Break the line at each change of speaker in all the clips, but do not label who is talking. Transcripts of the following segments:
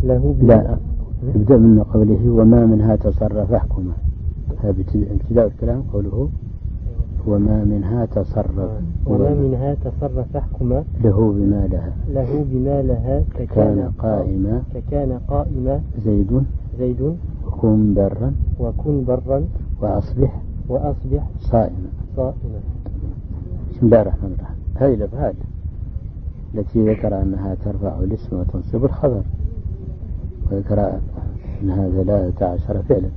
لا يبدأ من قوله وما منها تصرف احكمه. هذا ابتداء الكلام قوله وما منها تصرف
احكمه
له بما لها
ككان قائما
زيد وكن برا وأصبح صائما. بسم الله الرحمن الرحيم. هذه الأفعال التي ذكر أنها ترفع الاسم وتنصب الخبر، وذكر أنها 13 فعلا،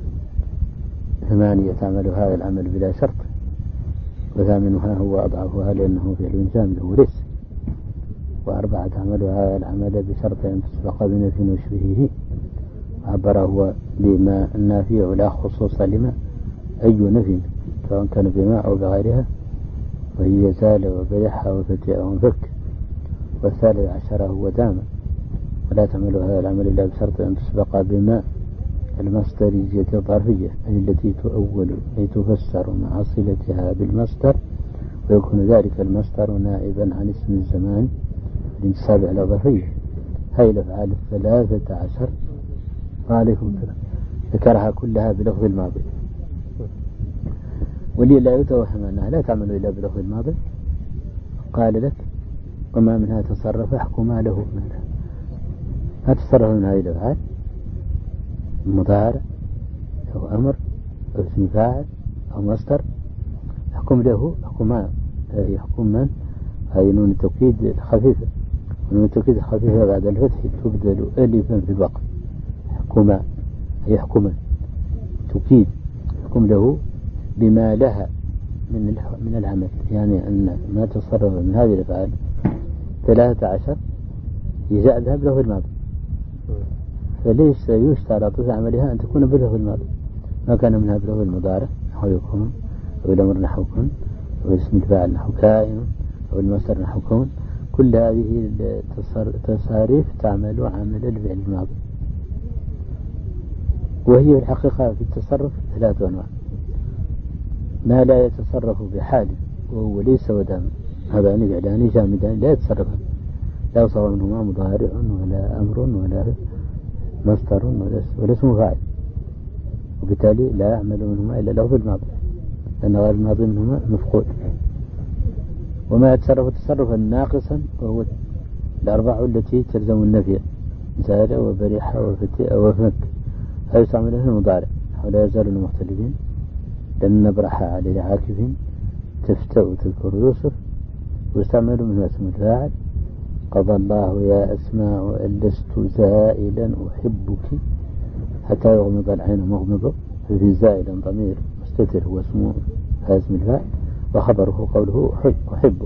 8 تعمل هذا العمل بلا شرط، وثامنها هو أضعفها لأنه فعل جامد هو ليس، 4 تعمل هذا العمل بشرط أن تسبق بنفي وشبهه، عبر هو بما النافية ولا خصوص لما أي نفي سواء كان بما أو بغيرها، وهي زال وبرح وفتئ وانفك. وال13 هو دام، ولا تعمل هذا العمل إلا بشرط أن تسبق بما المصدرية الظرفية أي التي تؤول أي تفسر مع صلتها بالمصدر، ويكون ذلك المصدر نائبا عن اسم الزمان الانتصاب على ظرفية. هاي الأفعال 13 وعليكم السلام ذكرها كلها بلفظ الماضي، واللي لا يتوهم أنها لا تعمل إلا بلفظ الماضي قال لك وما منها تصرف احكم له منها. ما تصرف من هذه الأفعال مضارع أو أمر أو اسم فاعل أو مصدر، يحكم له يحكم من هذه نون التوكيد الخفيفة، ونون التوكيد الخفيفة بعد الفتح تبدل ألفا في الوقت. يحكم توكيد يحكم له بما لها من العمل، يعني أن ما تصرف من هذه الأفعال 13 يجاء بها بلفظ الماضي، فليس يشترط في عملها أن تكون بلفظ الماضي. ما كان منها بلفظ المضارع نحو يكون، أو الأمر نحو كن، أو اسم الفاعل نحو كائن، أو المصدر نحو كون، كل هذه التصاريف تعمل عمل الفعل الماضي. وهي في الحقيقة في التصرف 3 أنواع: ما لا يتصرف بحال وهو ليس ودام، هذا فعلان جامدان لا يتصرفان، لا يصور منهما مضارع ولا أمر ولا مصدر ولا اسم فاعل، وبالتالي لا يعمل منهما إلا لفظ الماضي لأن غير الماضي منهما مفقود. وما يتصرف تصرفا ناقصا وهو 4 التي تلزم النفي: زال وبرح وفتئ وفك. هذا يستعمل في المضارع ولا يزالون مختلفين، لأن نبرح عليه عاكف، تفتأ تذكر يوسف. ويستعمل منه اسم الفاعل: قضى الله يا أسماء أن لست زائلا أحبك، حتى يغمض العين مغمضه، في زائلا ضمير مستتر هو اسمه اسم الفاعل، وخبره قوله أحبك.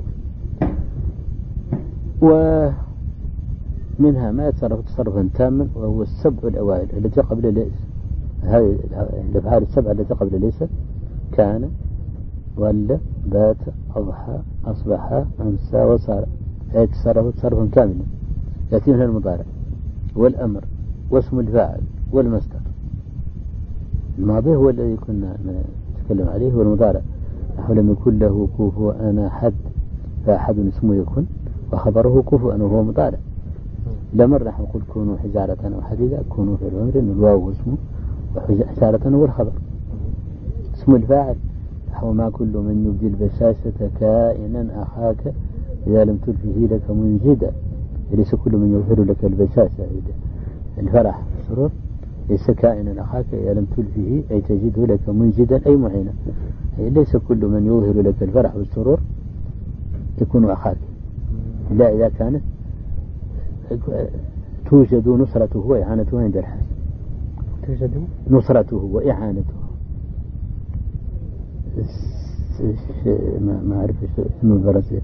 ومنها ما يتصرف تصرفا تاما وهو 7 الأوائل التي قبل ليس. هذه الأفعال 7 التي قبل ليس: كان ولا بات أضحى أصبح أمسى وصار. يتصرف تصرفا كاملا يأتي من المضارع والأمر واسم الفاعل والمصدر. الماضي هو الذي كنا نتكلم عليه، هو المضارع نحو لم يكن له كفوا أنا حد، فأحد اسمه يكن وخبره كفوا أنه هو مضارع. الأمر نحو قل كونوا حجارة أو حديدا، كونوا في الأمر الواو اسمه وحجارة هو الخبر. اسم الفاعل نحو ما كل من يبدي البشاشة كائنا أخاك إذا لم تلفه لك منجدا. ليس كل من يظهر لك البشاشة الفرح السرور ليس كائنا أخاك إذا لم تلفه أي تجده لك منجدا أي معينا. ليس كل من يظهر لك الفرح والسرور يكون أخاك، لا إذا كانت توجد نصرته وإعانته عند الحاجة. توجد نصرته وإعانته، ما أعرف اسم الفرنسي،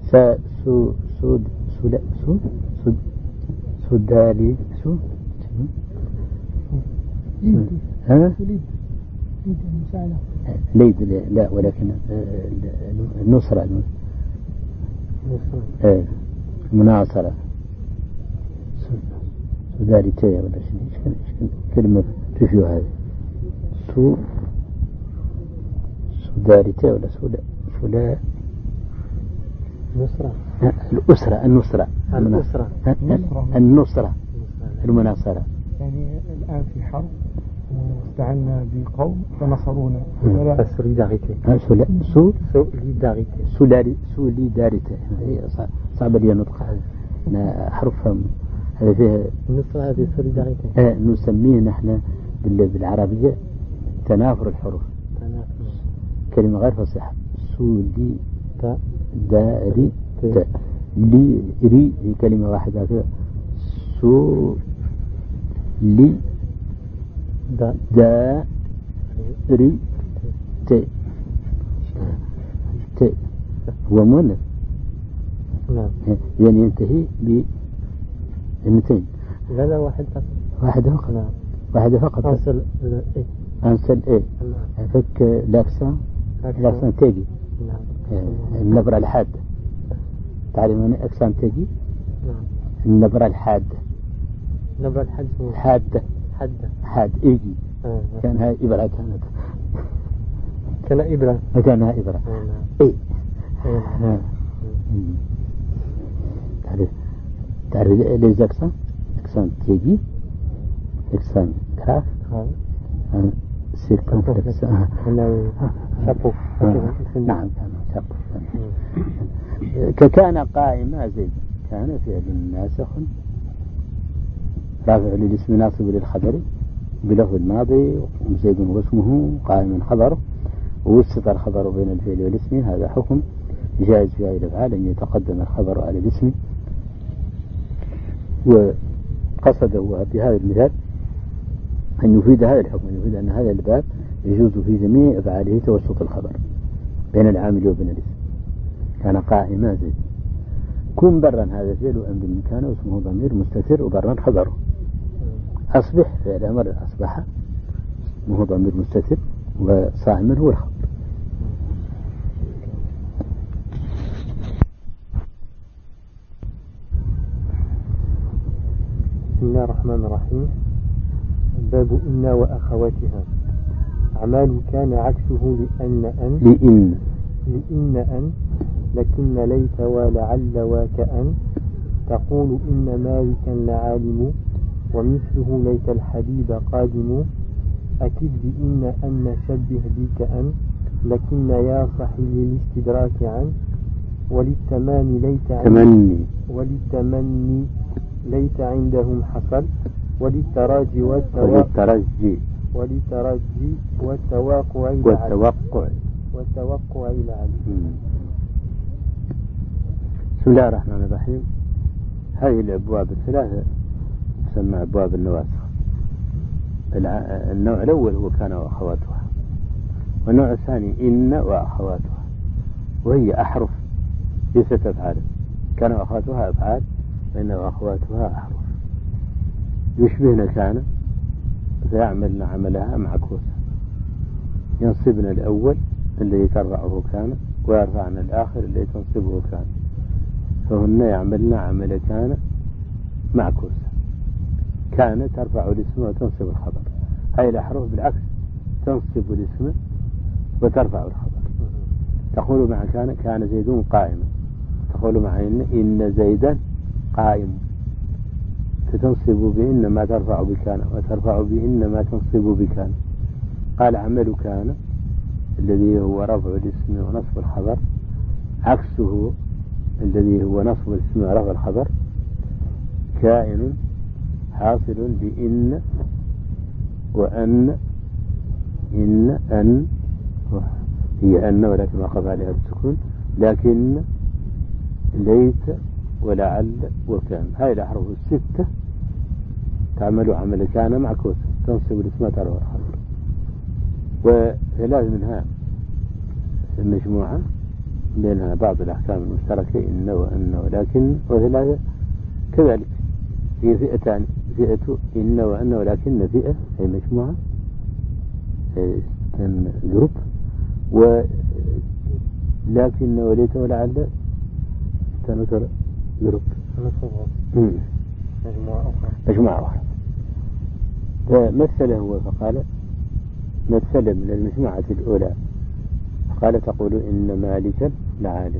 سودالي ليد لا، ولكن النصرة مناصرة سوداليتية ولا شيء كلمة تشبه هذه سوداليتية ولا سولا النصرة المناصرة.
يعني الآن في حرب واستعنا بقوم فنصرونا.
سوليداريتي صعب لي نطقها. أحرفها هذا فيها
النصر هذه سوليداريتي.
نسميه نحن بالعربية تنافر الحروف. كلمة غير فصيحة. سوليداريتي لي هي كلمة واحدة كذا. لي دا ري تي هو مؤنث.
نعم.
يعني ينتهي بإنتين.
لا واحدة
فقط.
نعم.
واحدة فقط. أنسل إيه.
نعم.
فك لاكسان تيجي.
نعم.
النبرة الحادة. تعلمون أكسان تيجي.
نعم.
النبرة الحادة.
نبرة الحادة.
حاد إيجي. كانها إبرة كانها إبرة. إيه. تعرف ليش أكسان تيجي أكسان كراف سيركمفلكس.
شابو.
نعم شابو. كان قائما زيد كان فعل ناسخ رافع للاسم ناصب للخبر بلفظ الماضي زيد واسمه قائم خبره ووسط الخبر بين الفعل والاسم. هذا حكم جائز في هذه الأفعال أن يتقدم الخبر على الاسم. وقصده بهذا المثال أن يفيد هذا الحكم، أن يفيد أن هذا الباب يجوز في جميع أفعاله توسط الخبر بين العامل وبين الاسم. كان قائما زيد. كن برا هذا فعل أمر من كان واسمه ضمير مستتر وبرا خبره. أصبح فعل أمر أصبح اسمه ضمير مستتر وصائما هو الخبر.
بسم الله الرحمن الرحيم. باب إن وأخواتها. أعمال كان عكسه لأن لكن ليت ولعل وكأن. تقول إن مالكا لعالم ومثله ليت الحبيب قادم. أكد بإن أن شبه بك أن لكن يا صحي للاستدراك عن. وللتماني ليت عندهم حصل. وللتراجي والتوقع العلي.
بسم الله الرحمن الرحيم. هذه الأبواب الثلاثة تسمى أبواب النواسخ. النوع الأول هو كان وأخواتها، والنوع الثاني إن وأخواتها، وهي أحرف ليست أفعال. كان وأخواتها أفعال وإن وأخواتها أحرف يشبهن كان فيعملن عملها معكوسة. ينصبن الأول الذي ترفعه كان ويرفعن الآخر الذي تنصبه كان، فهن يعملن عمل كان معكوسة. كان ترفع الاسم وتنصب الخبر. هاي الأحرف بالعكس تنصب الاسم وترفع الخبر. تقول مع كان زيد قائما. تقول مع إن زيدا قائم. فتنصب بإن ما ترفع بكان وترفع بإن ما تنصب بكان. قال عمل كان الذي هو رفع الاسم ونصب الخبر عكسه الذي هو نصب الاسم ورفع الخبر كائن حاصل بإن وأن. أن هي أن ولكن وقف عليها السكون، لكن ليت ولعل وكان. هاي الأحرف الستة تعمل عمل كان معكوسة تنصب الاسم وترفع الخبر. وثلاث منها المجموعة بينها بعض الأحكام المشتركة إن وأن ولكن، وثلاثة كذلك هي فئتان، فئة إن وأن ولكن فئة هي مجموعة جروب، ولكن وليت ولعل تنكر جروب مجموعة أخرى. فمثل هو فقال مثل من المجموعة الأولى قال تقول إن مالكا لعالم.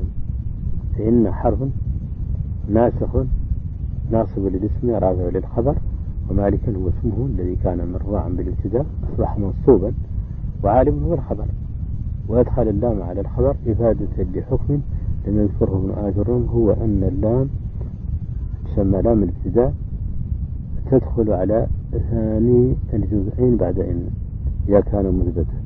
فإن حرف ناسخ ناصب للاسم رافع للخبر ومالكا هو اسمه الذي كان مرفوعا بالابتداء أصبح منصوبا، وعالم هو الخبر، ويدخل اللام على الخبر إفادة لحكم لم يذكره ابن آجرون، هو أن اللام تسمى لام الابتداء تدخل على ثاني الجزئين بعد إن إذا كان مثبتا.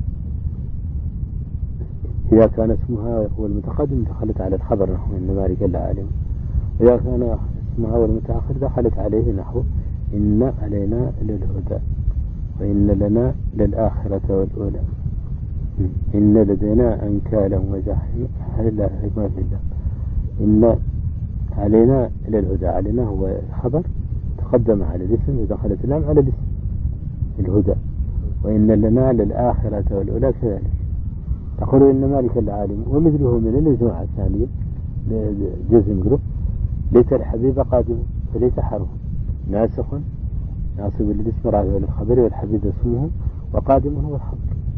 إذا كان اسمها هو المتقدم دخلت على الخبر نحو إن مالكا لعالم، وإذا كان اسمها هو المتأخر دخلت عليه نحو إن علينا للهدى وإن لنا للآخرة والأولى، إن لدينا أنكالا وجحيم لا حكمة في الله. إن علينا للهدى، علينا هو خبر تقدم على الاسم ودخلت اللام على الاسم الهدى، وإن لنا للآخرة والأولى كذلك. تقول إن مالك العالم، ومثله من الجماعة الثانية جزم قرب ليت الحبيب قادم فليت حرف ناسخ ناصب للاسم راوي للخبر والحبيب اسمه وقادم هو الخبر.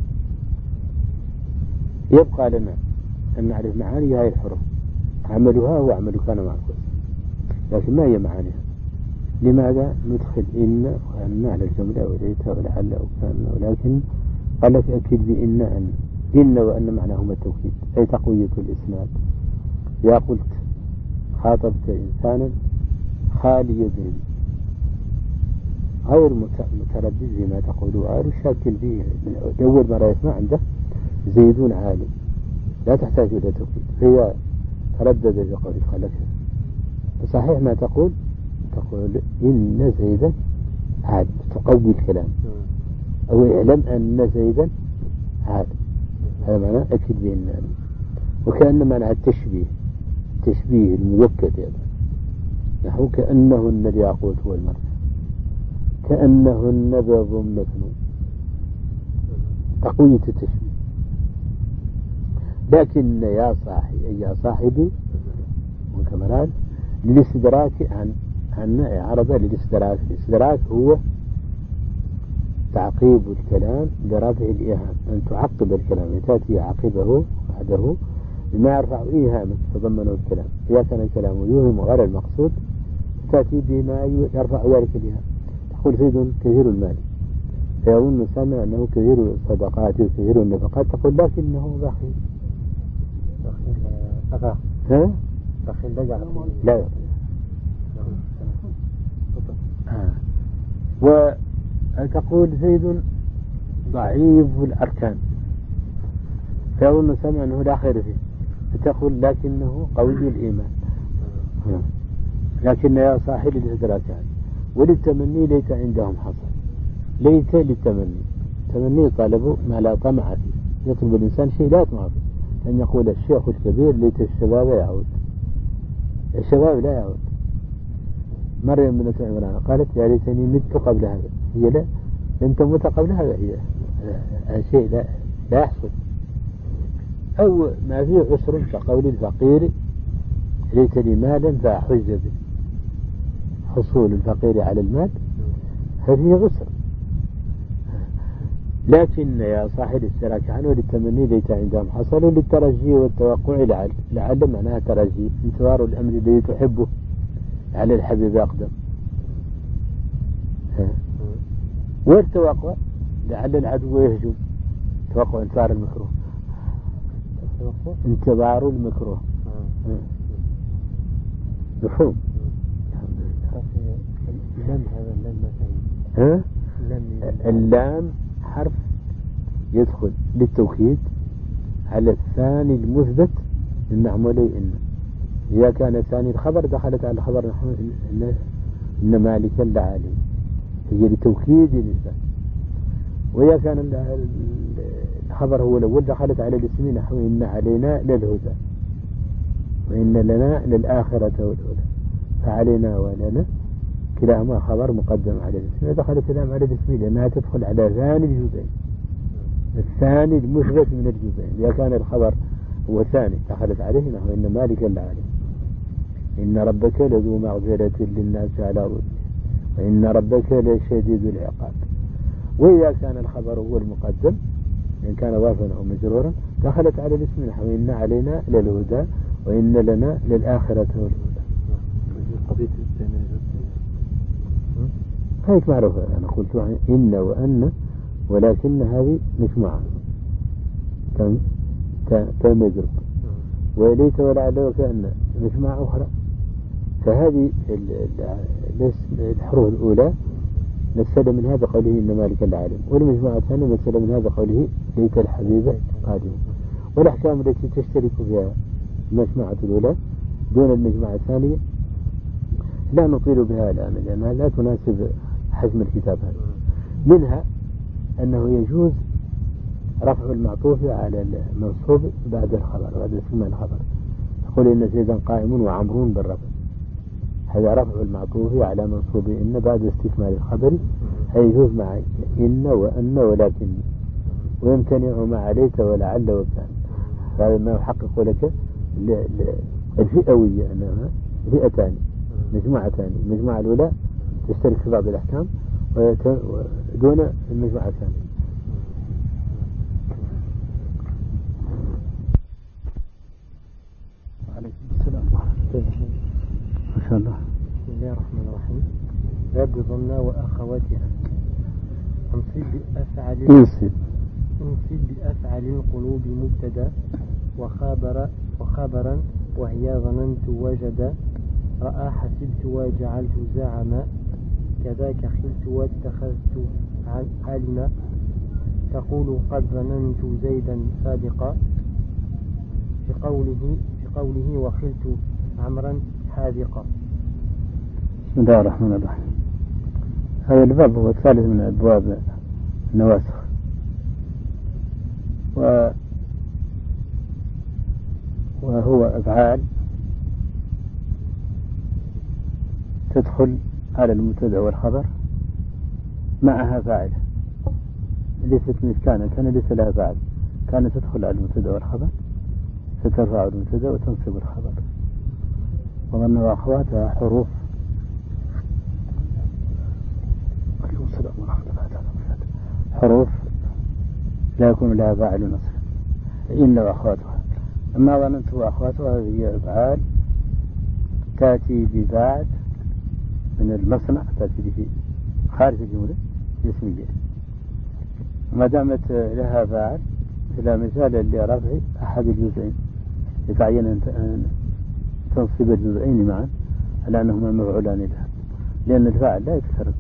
يبقى لنا أن نعرف معاني هذه الحروف، عملها هو عمل كان معكوس، لكن ما هي معانيها؟ لماذا ندخل إن وأن على الجملة وليت ولعل وكان؟ ولكن قال لك أكيد بإن إن وأن معناهما التوكيد أي تقوية الإسناد. يا قلت خاطبت إنسانا خالي يدين غير متردد فيما تقول غير شاك فيه، أول مرة يسمع عنده زيدون عالم لا تحتاج إلى توكيد، هي تردد في قولك خلك صحيح ما تقول إن زيدا عالم تقوي الكلام، أو اعلم أن زيدا عالم، هذا معناه أكد بأن، وكأن معناه التشبيه الموكد يعني نحو كأنهن الياقوت والمرجان كأنهن بيض مكنون، تقوية التشبيه. لكن يا صاحبي وكمرات للاستدراك عن عرض للاستدراك. الاستدراك هو تعقيب الكلام برفع الإيهام، أن تعقب الكلام تأتي عقبه بعده بما يرفع إيهاما تضمنه الكلام. إذا كان الكلام يوهم غير المقصود تأتي بما يرفع ذلك الإيهام. تقول زيد كثير المال، فيظن سامع أنه كثير الصدقات وكثير النفقات، تقول لكنه بخيل. بخيل لا وتقول زيد ضعيف الأركان، فيظن سامع أنه لا خير فيه، فتقول لكنه قوي الإيمان. لكن يا صاحب الاستدراكات وللتمني ليت عندهم حصل، ليت للتمني، تمني طلبوا ما لا طمع فيه، يطلب الإنسان شيء لا يطمع فيه، أن يقول الشيخ الكبير ليت الشباب يعود، الشباب لا يعود. مريم بنت عمران قالت يا ليتني مت قبل هذا، هي لا لن تموت قبل هذا، هي شيء لا يحصل. أو ما فيه عسر كقول الفقير ليت لي مالا فأحج به، حصول الفقير على المال هذه عسر. لكن يا صاحب السراك عنه للتمني ليت عندهم حصلوا للترجي والتوقع لعل معناها ترجي انتظار الأمر الذي تحبه على الحبيب أقدم، والتوقع لعل العدو يهجم، توقع انتظار المكروه، انتظار المكروه مفهوم. اللام حرف يدخل للتوكيد على الثاني المثبت المعمولي إن. إذا كان ثاني الخبر دخلت على الخبر نحو إن مالكا لعالم، هي لتوكيد الإنسان. وإذا كان الخبر هو الأول دخلت على الاسم نحو إن علينا للهدى وإن لنا للآخرة والأولى، فعلينا ولنا كلاهما خبر مقدم على الاسم، دخلت كلام على الاسم لأنها تدخل على ثاني الجزئين، الثاني المثبت من الجزئين. إذا كان الخبر هو ثاني دخلت عليه نحو إن مالكا لعالم، إن ربك لذو مغفرة للناس على ظلمه وإن ربك لشديد العقاب. وإذا كان الخبر هو المقدم إن كان ضافا أو مجرورا دخلت على الاسم نحو إن علينا للهدى وإن لنا للآخرة والأولى. هاي معروفة. أنا قلت إن وأن، ولكن هذه مجموعة تمجرب، وليت ولعل وكأن مجموعة أخرى. فهذه الحروف الأولى نفسد من هذا قوله إن مالك العالم، والمجموعة الثانية نفسد من هذا قوله ليت الحبيب قادم. والأحكام التي تشترك فيها المجموعة الأولى دون المجموعة الثانية لا نطيل بها الآن لأنها لا تناسب حجم الكتاب هذا. منها أنه يجوز رفع المعطوف على المنصوب بعد الخبر، بعد اسم الخبر. يقول إن زيدا قائم وعمرون بالرفع، هذا رفع المعطوف على منصوب إن بعد استكمال الخبر، يجوز مع إن وأن ولكن، ويمتنع مع ليت ولعل وكان. هذا ما يحقق لك الفئوية، أنها فئتان مجموعتان. المجموعة الأولى تشترك في بعض الأحكام دون المجموعة الثانية.
وعليكم السلام
ما شاء الله.
بسم الله الرحمن الرحيم. باب ظن وأخواتها. انصب بأفعل القلوب مبتدا وخبرا وهي ظننت وجد، رأى حسبت وجعلت زعم، كذاك خلت واتخذت علم، تقول قد ظننت زيدا سابقا، في قوله وخلت عمرا حاذقا.
بسم الله الرحمن الرحيم. هذا الباب هو الثالث من أبواب النواسخ، وهو أفعال تدخل على المبتدأ والخبر معها فاعلة، ليست كان ليس لها فاعل، كانت تدخل على المبتدأ والخبر سترفع المبتدأ وتنصب الخبر. وظن وأخواتها حروف لا يكون لها فاعل نصب، إن وأخواتها. أما ظننت وأخواتها هي أفعال تأتي ببعد من المصنع، تأتي به خارج الجملة الاسمية، ما دامت لها فاعل إلى مثال لرفع أحد الجزئين يتعين أن تنصب الجزئين معا على أنهما مفعولان لها، لأن الفاعل لا يتكرر،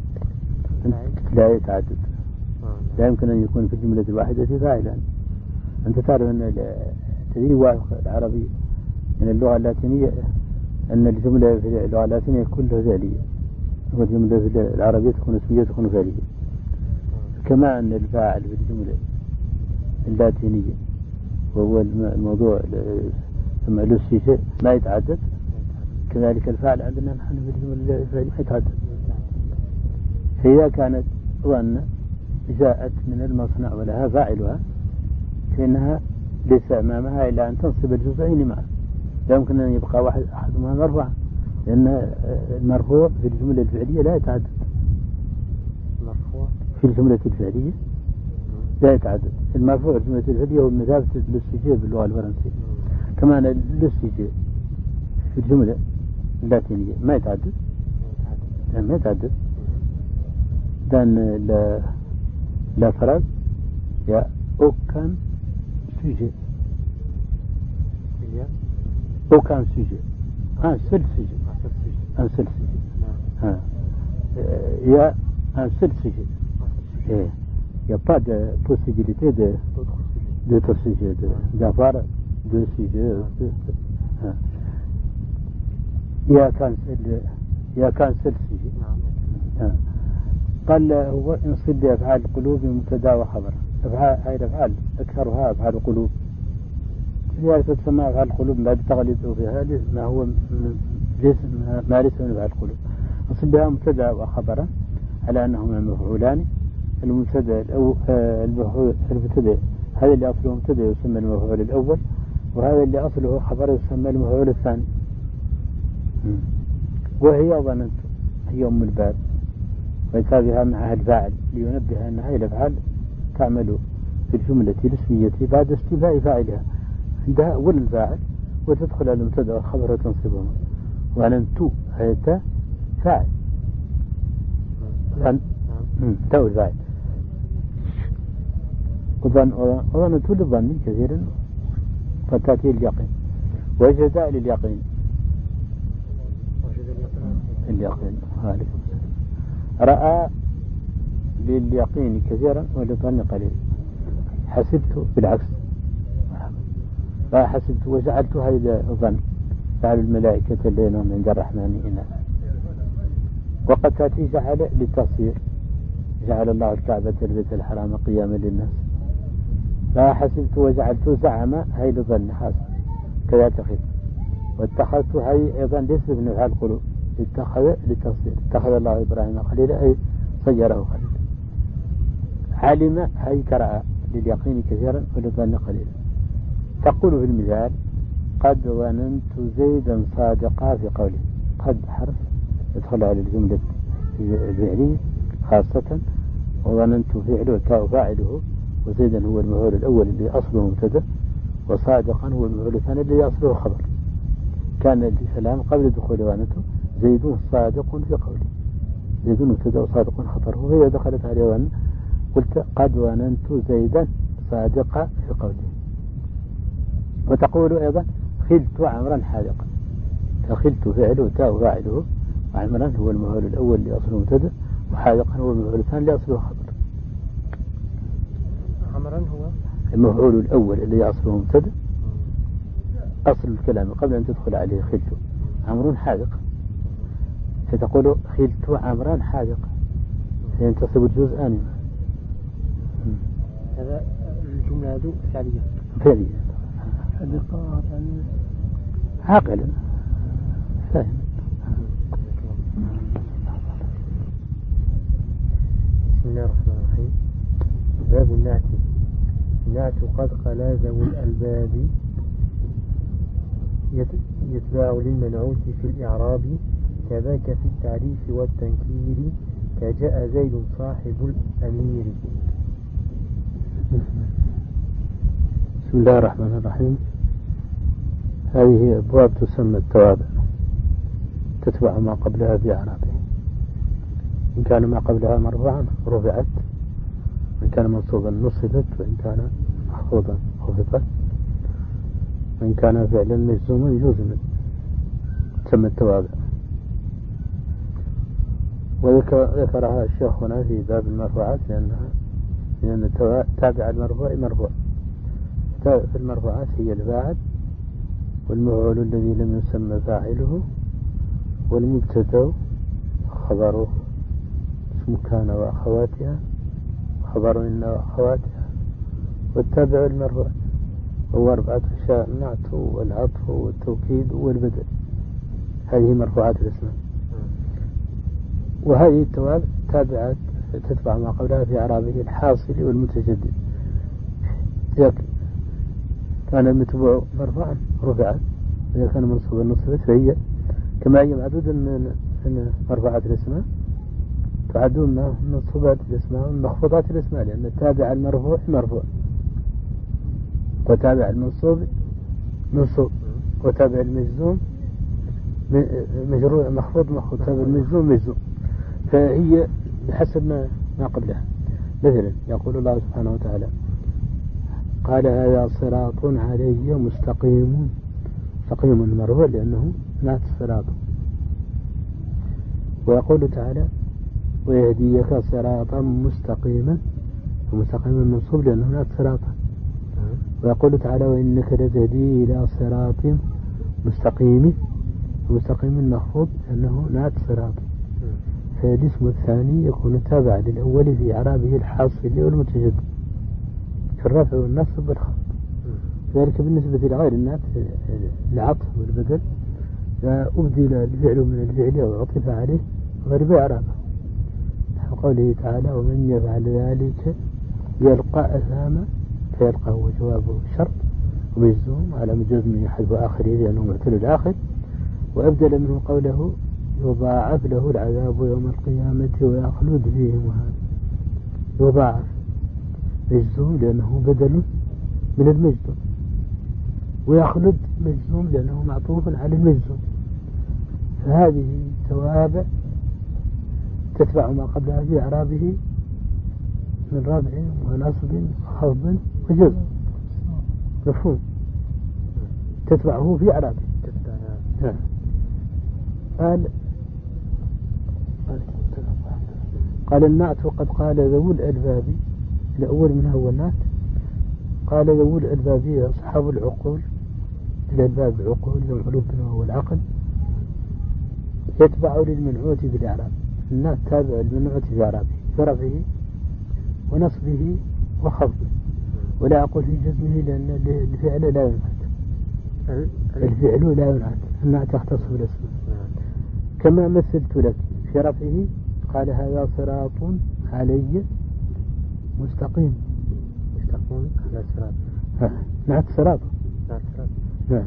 لا يتعدد، لا يمكن أن يكون في الجملة الواحدة فاعلان. أنت تعرف أن التدريب العربي من اللغة اللاتينية أن الجملة في اللغة اللاتينية كلها فعلية، والجملة في العربية تكون اسمية تكون فعلية، كما أن الفاعل في الجملة اللاتينية وهو الموضوع ثم لسي شيء ما يتعدد، كذلك الفاعل عندنا نحن في الجملة الفعلية ما يتعدد. فإذا كانت ظن جاءت من المصنع ولها فاعلها فإنها ليس أمامها إلا أن تنصب الجزئين معا، لا يمكن أن يبقى واحد أحدهما مرفوعا، لأن المرفوع في الجملة الفعلية لا يتعدد. في الجملة الفعلية لا يتعدد. المرفوع في الجملة الفعلية هو مثابة الاستجابة باللغة الفرنسية، كما أن الاستجابة في الجملة اللاتينية ما يتعدد، ما يتعدد، لأن لا فرق يا aucun sujet, aucun sujet, un seul sujet, un seul sujet. Il y a un seul sujet. Il n'y a pas de possibilité d'autres sujets, d'avoir deux sujets. Il n'y a qu'un seul sujet. قال هو ينصب بأفعال القلوب مبتدا وخبر. هاي الأفعال أكثرها أفعال القلوب، لذلك تسمى أفعال القلوب بعد تغليظ فيها ما هو ما ليس من أفعال القلوب. ينصب بها مبتدا وخبرا على أنهما مفعولان. المبتدا المبتدا هذا اللي أصله مبتدا يسمى المفعول الأول، وهذا اللي أصله خبر يسمى المفعول الثاني. وهي ظننت هي أم الباب، ويتابعها معها الفاعل لينبه أن هذه الأفعال تعمل في الجملة الاسمية بعد استيفاء فاعلها، عندها أول الفاعل وتدخل على المبتدا والخبر وتنصبهما. ظننت هذا فاعل تأويل فاعل. وظن تولد الظن كثيرا فتأتي اليقين وجزاء لليقين. اليقين رأى لليقين كثيرا وللظن قليل. حسبت بالعكس حسبت وجعلت هذا الظن جعل الملائكة لينهم عند الرحمن إناثا. وقد تأتي جعل للتصير جعل الله الكعبة البيت الحرام قياما للناس. لا حسبت وجعلت زعم هاي الظن حاس كذا تخذ. واتخذت هاي أيضا ليس من أفعال القلوب اتخذ للتصير. اتخذ الله إبراهيم خليلا أي صيره خليلا. علم هاي كرأ لليقين كثيرا وللظن قليلا. تقول في المثال قد ظننت زيدا صادقا في قوله. قد حرف يدخل على الجملة الفعلية خاصة وظننت فعله والتاء فاعله وزيدا هو المفعول الأول اللي أصله مبتدأ وصادقا هو المفعول الثاني اللي أصله خبر. كان الكلام قبل دخول ظننته زيد صادق في قوله. زيد مبتدأ وصادق خبره فإذا دخلت عليه ظن قلت قد ظننت زيدا صادقا في قوله. وتقول أيضا خلت عمرا حاذقا. فخلت فعله تاء فاعله وعمرا هو المفعول الأول اللي أصله مبتدأ وحاذقا هو المفعول الثاني اللي أصله خبر.
عمرا هو
المفعول الأول اللي أصله مبتدأ أصل الكلام قبل أن تدخل عليه خلت عمر حاذقا. فتقول خلت عمرا حاذقا فينتصب الجزء آنما.
هذا الجملة هذه فعلية
حاذقا يعني
عاقلا فاهم.
بسم الله الرحمن الرحيم. باب النعت. النعت قد قلا ذو الألباب يتباع للمنعوت في الإعراب كذاك في التعريف والتنكير كجاء زيد صاحب الأمير.
بسم الله الرحمن الرحيم. هذه أبواب تسمى التوابع تتبع ما قبلها في أعرابه. إن كان ما قبلها مرفوعا رفعت وإن كان منصوبا نصبت وإن كان محفوظا خفضت وإن كان فعلا مجزوما جزما تسمى التوابع. وذكرها الشيخ هنا في باب المرفوعات لأن تابع المرفوع مرفوع. في المرفوعات هي الفاعل والمفعول الذي لم يسمى فاعله والمبتدأ خبره اسم كان وأخواتها خبر إن وأخواتها والتابع المرفوع هو 4 أشياء النعت والعطف والتوكيد والبدل. هذه مرفوعات الاسم. وهذه التوابع تابعات تتبع ما قبلها في إعرابه الحاصل والمتجدد. إذا كان المتبوع مرفوعا رفعت وإذا كان منصوبا نصبت فهي كما هي معدود من مرفوعات الاسماء تعدون من منصوبات الاسماء ومخفوضات الاسماء لأن التابع المرفوع مرفوع وتابع المنصوب منصوب وتابع المجزوم مجرور مخفوض تابع المجزوم مجزوم. فهي بحسب ما قبلها. مثلا يقول الله سبحانه وتعالى قال هذا صراط علي مستقيم. مستقيم المرفوع لأنه نعت الصراط. ويقول تعالى ويهديك صراطا مستقيما ومستقيما منصوب لأنه نعت صراطا. ويقول تعالى وإنك لتهدي إلى صراط مستقيم ومستقيم مخفوض لأنه نعت صراطا. فالاسم الثاني يكون تابعا للأول في إعرابه الحاصل والمتجدد في الرفع والنصب والخفض. ذلك بالنسبة لغير النعت العطف والبدل فأبدل الفعل من الفعل وعطف عليه غير بإعرابه. قوله تعالى ومن يفعل ذلك يلقى أثاما فيلقى هو جوابه شرط ومجزوم على مجزم حذف آخره لأنه معتل الآخر. وأبدل منه قوله يضاعف له العذاب يوم القيامة ويخلد فيه مهانا. يضاعف مجزوم لأنه بدل من المجزوم ويخلد مجزوم لأنه معطوف على المجزوم. فهذه توابع تتبع ما قبلها في إعرابه من رفع ونصب وخفض وجزم. مفهوم؟ تتبعه في إعرابه. قال النعت وقد قال ذو الألباب، الأول منها هو النعت. قال ذو الألباب أصحاب العقول، الألباب العقول يمعلوب وهو العقل، يتبع للمنعوت بالإعراب. النعت تابع للمنعوت في إعرابه برفعه ونصبه وخفضه، ولا أقول في جزمه لأن الفعل لا ينعت، الفعل لا ينعت، النعت يختص بالاسم. كما مثلت لك في رفعه قال هذا صراط علي مستقيم.
مستقيم على صراط.
نعت صراط. نعم.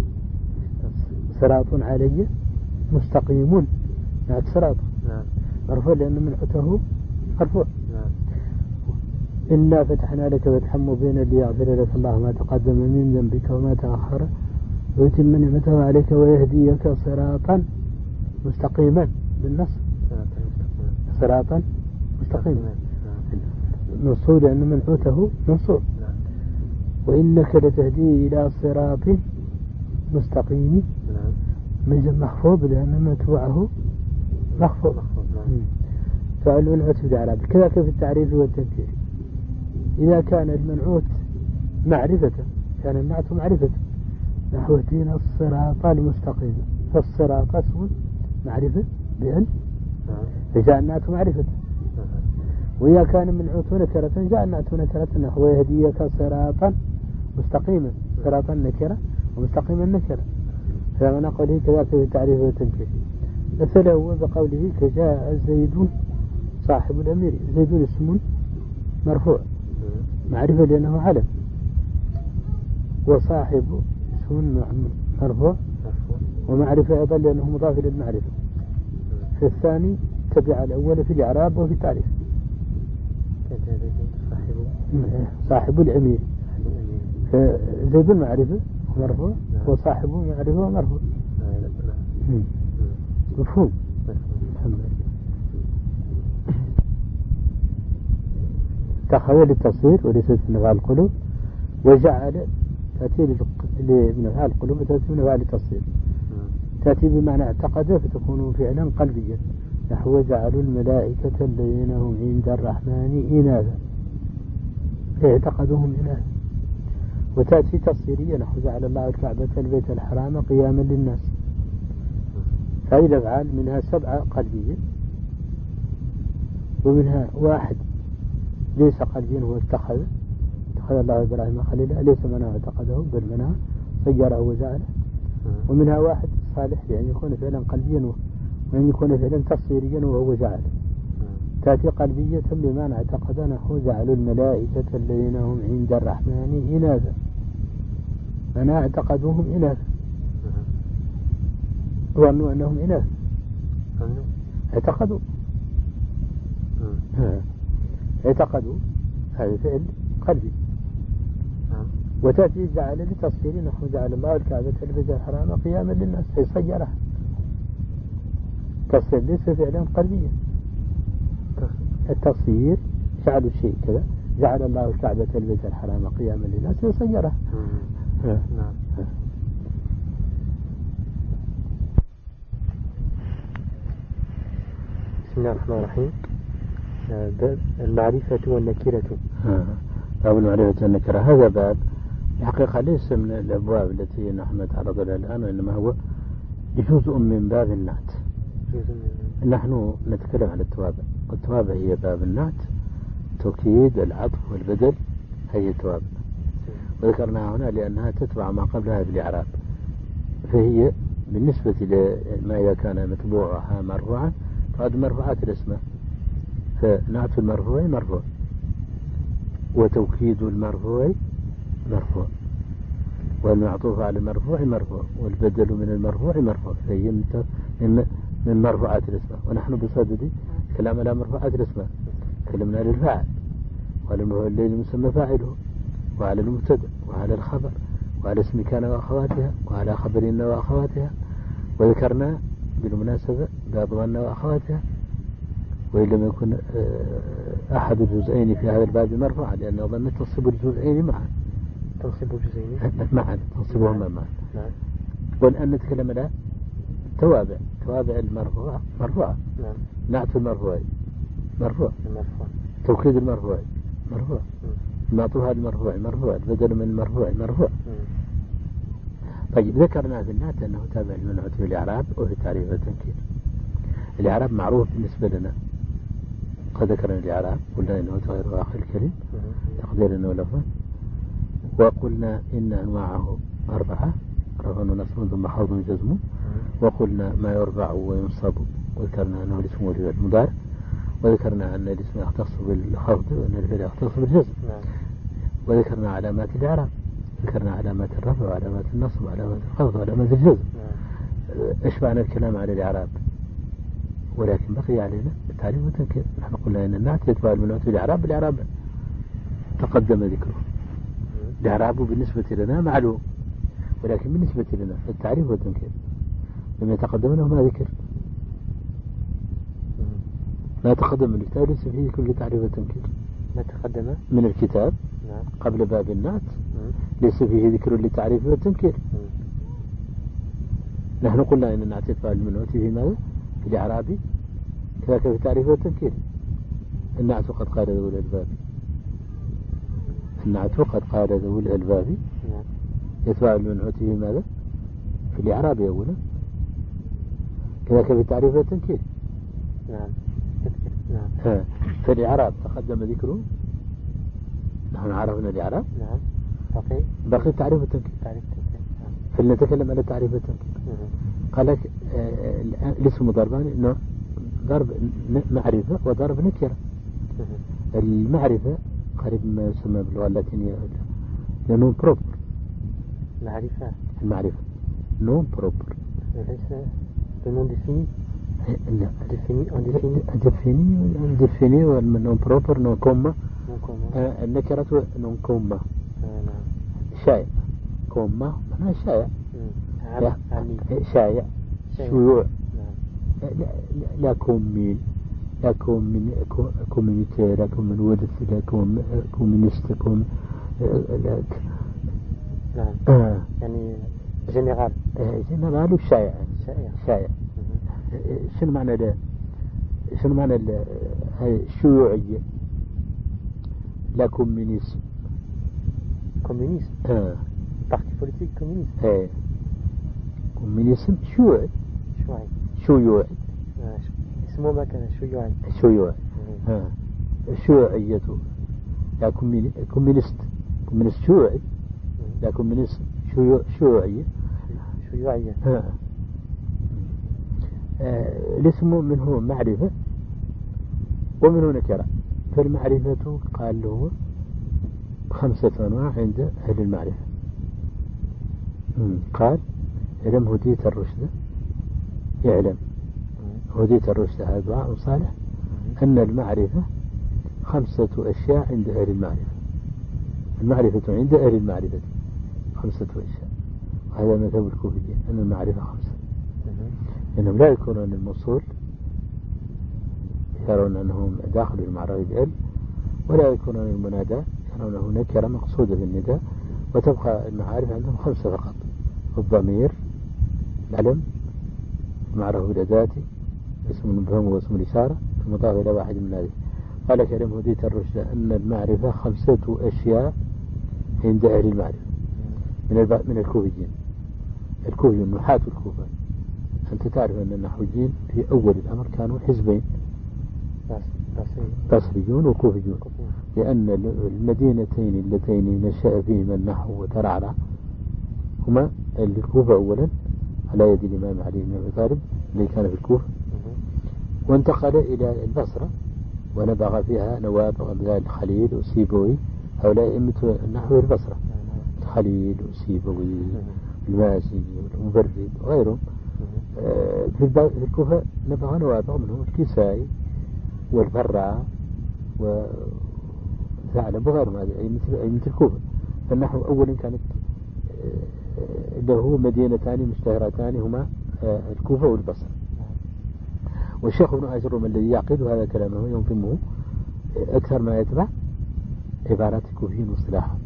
صراط علي مستقيم، نعت صراط.
نعم.
مرفوع لأن منعته مرفوع.
نعم.
إنا فتحنا لك فتحا مبينا ليغفر لك الله ما تقدم من ذنبك وما تأخر ويتم نعمته عليك ويهديك صراطا مستقيما بالنص. صراطا مستقيما منصوب لأن منعوته منصوب. وإنك لتهدي إلى صراط مستقيم محفوظ لأن متبوعه مخفوض. فالمنعوت في الإعراب كذلك في التعريف والتذكير. إذا كان المنعوت معرفة كان النعت معرفة، نحو اهدنا الصراط المستقيم، فالصراط اسم معرفة بأن فجاء النعت معرفة. وإذا كان منعوت نكرة جاء النعت نكرة، نحو يهديك صراطا مستقيما، صراطا نكرة ومستقيما نكرة. فما نقوله كذلك في التعريف والتنكير. مثله بقوله كجاء زيد صاحب الأمير. زيد اسم مرفوع معرفة لأنه علم، وصاحب اسم مرفوع ومعرفة أيضا لأنه مضاف للمعرفة. في الثاني تبع الأول في الإعراب وفي التعريف. صاحب الأمير زيد المعرفة مرفوع وصاحبه معرفة مرفوع. مفهوم؟ تخيل التصوير وليست من نفع القلوب، وجعل تأتي لنفع القلوب وتأتي من نفع التصوير. تأتي بمعنى اعتقد فتكون فعلا قلبيا، نحو جعلوا الملائكة الذين هم عند الرحمن إناثا، اعتقدوهم إناثا. وتأتي تصويرية، نحو جعل الله الكعبة البيت الحرام قياما للناس. هذه الأفعال منها 7 قلبية، ومنها 1 ليس قلبيا هو اتخذ الله إبراهيم خليلا، ليس منها اعتقده بل منها صيره وجعله. ومنها 1 صالح لأن يكون فعلا قلبيا وأن يكون فعلا تصويريا وهو جعل. تأتي قلبية بمعنى اعتقد، نحو جعلوا الملائكة الذين هم عند الرحمن إناثا، أنا اعتقدوهم إناثا، ظنوا أنهم إناث، اعتقدوا هذا فعل قلبي. وتأتي جعل لتصوير، نحو جعل الله الكعبة البيت الحرام قياما للناس، هي صيرها تصوير ليس فعلا قلبيا. التصوير جعل الشيء كذا، جعل الله الكعبة البيت الحرام قياما للناس يصيرها.
نعم. بسم الله الرحمن الرحيم. باب المعرفة والنكرة.
باب المعرفة والنكرة. هذا باب الحقيقة ليس من الأبواب التي نحن نتعرض لها الآن، وإنما هو جزء من باب النعت. نحن نتكلم عن التوابع، والتوابع هي باب النعت، توكيد العطف والبدل، هي التوابع. وذكرناها هنا لأنها تتبع ما قبلها بالإعراب، فهي بالنسبة لما إذا كان متبوعها مرفوعا فهذه مرفوعات الاسماء، فنعت المرفوع مرفوع، وتوكيد المرفوع مرفوع، والمعطوف على المرفوع مرفوع، والبدل من المرفوع مرفوع، فهي من مرفوعات الاسماء. ونحن بصدد كلام على مرفوعات الاسماء، كلمنا للفاعل وعلى المفعول الذي يسمى فاعله، وعلى المبتدا، وعلى الخبر، وعلى اسم كان وأخواتها، وعلى خبر إن وأخواتها. وذكرنا بالمناسبة باب ظن وأخواتها، وإن لم يكن أحد الجزئين في هذا الباب مرفوعا لأنه ظن تنصب الجزئين معا.
تنصب الجزئين
معا تنصبهما معا.
نعم.
والآن نتكلم على توابع المرفوع مرفوعة.
نعم.
نعت المرفوع مرفوع. توكيد المرفوع مرفوع. المعطوف على المرفوع مرفوع. البدل من المرفوع مرفوع. طيب ذكرنا في النعت أنه تابع للمنعوت في الإعراب وفي تعريف التنكير. الإعراب معروف بالنسبة لنا. قد ذكرنا الإعراب قلنا إنه تغير آخر الكلم تقدير أنه لفظ. وقلنا إن أنواعه 4 رفع ونصب ثم خفض وجزم. وقلنا ما يرفع وينصب وذكرنا أنه الاسم والفعل المضارع. وذكرنا أن الاسم يختص بالخفض وأن الفعل يختص بالجزم. وذكرنا علامات الإعراب. ذكرنا علامات الرفع وعلامات النصب وعلامات الخفض وعلامات الجزم. أشبعنا الكلام على الإعراب ولكن بقي علينا التعريف والتنكير. نحن قلنا إن النعت يتبع المنعوت في الإعراب بالإعراب تقدم ذكره. الإعراب بالنسبة لنا معلوم ولكن بالنسبة لنا التعريف والتنكير لم يتقدم له ما ذكر. ما تقدم من الكتاب ليس فيه كل تعريف والتنكير.
ما تقدم
من الكتاب قبل باب النعت ليس فيه ذكر للتعريف والتنكير. نحن قلنا إن النعت يتبع المنعوت في ماذا؟ في الإعراب كذلك في التعريف والتنكير. النعت قد قال ذو الألباب. النعت قد قال ذو الألباب يتبع المنعوت في ماذا؟ في الإعراب أولا كذلك في التعريف والتنكير.
نعم.
في الإعراب تقدم ذكره. نحن عرفنا الإعراب.
نعم.
بقي التعريف والتنكير. فلنتكلم على التعريف والتنكير. قال لك الاسم ضربان ضرب معرفة وضرب نكرة. المعرفة قريب ما يسمى باللغة اللاتينية نون بروبر. المعرفة نون بروبر
ليس نون ديفيني.
لا ديفيني والنون بروبر نون كوما. النكرة نون كوما. شائع كوما معناها شائع. شائع شيوع. لا كومين لا كومينيتي لا كومين ودث لا كومينيست
يعني جنرال
وشائع. شائع. شنو معنى ده؟ شنو معنى هاي الشيوعية؟ لا كومينيسم.
بارتي بوليتيك كومينيست.
كومينيسم شيوعي.
اسمه ما كان شيوعي.
شيوعية لا كومينيست شيوعي. لا كومينيسم شيوعية. الاسم منه معرفة ومنه نكرة. فالمعرفة قال له 5 أنواع عند أهل المعرفة. قال علم هديت الرشد. يعلم هديت الرشد هذا دعاء صالح أن المعرفة 5 أشياء عند أهل المعرفة. المعرفة عند أهل المعرفة 5 أشياء. وهذا مذهب الكوفيين أن المعرفة 5. إنهم لا يكونون الموصول يرون أنهم داخل المعرفة بأل ولا يكونون المنادى يرون أنه نكرة مقصودة بالنداء وتبقى المعارف عندهم 5 فقط. الضمير العلم معرفة بالأداة اسم المفهوم واسم الإشارة المضاف إلى واحد من هذه. قال كريم هديت الرشد أن المعرفة 5 أشياء عند أهل المعرفة من الكوفيين. الكوفيين نحاة الكوفة. أنت تعرف أن النحويين في أول الأمر كانوا حزبين بصريون وكوفيون لأن المدينتين اللتين نشأ فيهما النحو وترعرع هما الكوفة أولا على يد الإمام علي بن أبي طالب الذي كان في الكوفة وانتقل إلى البصرة ونبغ فيها نوابغ مثل الخليل وسيبوي هؤلاء أئمة النحو البصرة الخليل وسيبوي المازني والمبرد وغيرهم. في الكوفة نبغ نوابغ منهم الكسائي والبراء وثعلب وغيرهم هذه أئمة الكوفة. فالنحو أولا كانت له مدينتان مشتهرتان هما الكوفة والبصرة. والشيخ ابن أجرم الذي يعقد هذا كلامه ينظمه أكثر ما يتبع عبارات الكوفيين واصطلاحهم،